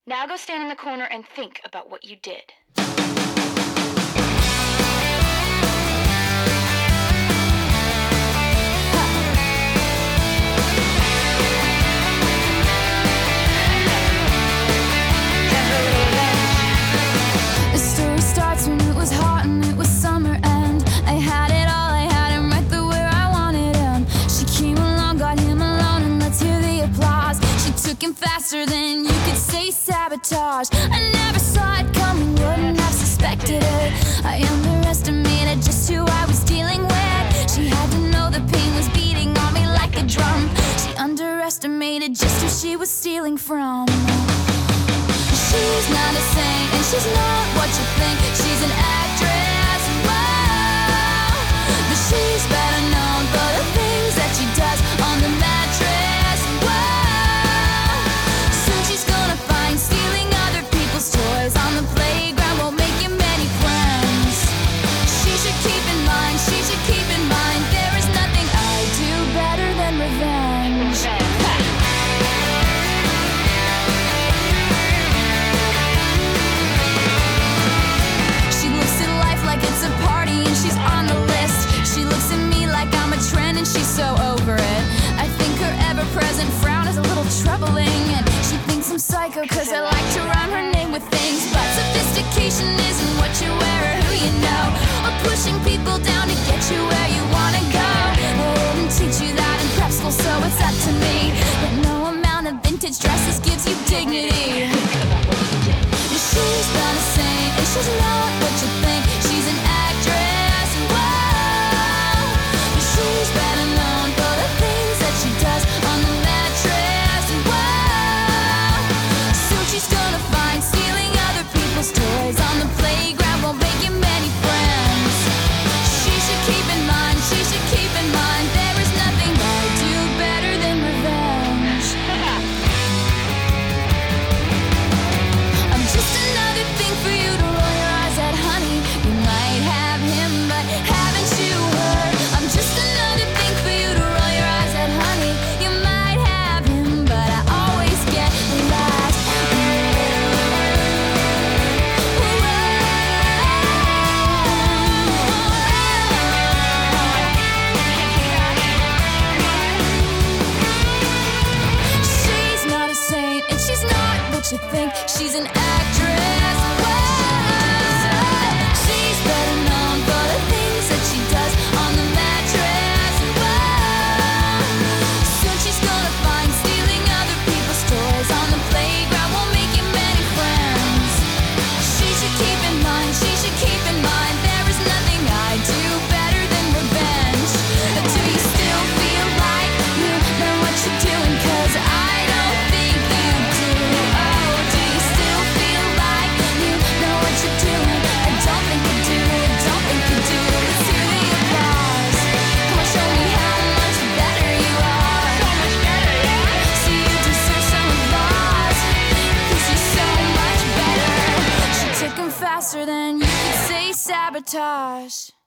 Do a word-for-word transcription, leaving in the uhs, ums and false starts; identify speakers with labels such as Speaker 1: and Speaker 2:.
Speaker 1: Now go stand in the corner and think about what you did.
Speaker 2: The story starts when it was hot and it was summer, and I had it all. I had him right there where I wanted him. She came along, got him alone, and let's hear the applause. She took him faster than you could say sabotage. I never saw it coming, wouldn't have suspected it. I underestimated just who I was dealing with. She had to know the pain was beating on me like a drum. She underestimated just who she was stealing from. She's not a saint, and she's not what you think. She's an actress, wow. But she's better known for the things that she does on the mattress, wow. Soon she's gonna find stealing other people's toys on the playground won't make you many friends. She should keep in mind, she should keep in mind, there is nothing I do better than revenge. Present frown is a little troubling, and she thinks I'm psycho cause I like to rhyme her name with things. But sophistication isn't what you wear or who you know, or pushing people down to get you where you wanna go. They didn't teach you that in prep school, so it's up to me. But no amount of vintage dresses gives you dignity. She's not a saint, and she's not what you think. She's an actress, wow. She's better known for the things that she does on the mattress, wow. Soon she's gonna find stealing other people's toys on the playground won't make you many friends. She should keep in mind, she should keep in mind, there is nothing I do better than revenge. I'm just another thing for you to roll your eyes at, honey. You might have him, but haven't you heard? I'm just another thing for you to roll your eyes at, honey. You might have him, but I always get last. She's not a saint, and she's not what you think. She's an actress, wow. She's better known for the things that she does on the mattress, wow. Soon she's gonna find stealing other people's toys on the playground won't make you many friends. She should keep in mind, she should keep in mind, there is nothing I do better than revenge. Do you still feel like you know what you're doing? Cause I don't think you do. Oh, do you still feel like you know what you're doing? I don't think you do, don't think you do. Let's hear the applause. Come on, show me how much better you are. So much better, yeah. See, you deserve some applause, cause you're so much better. She took him faster than you could say sabotage.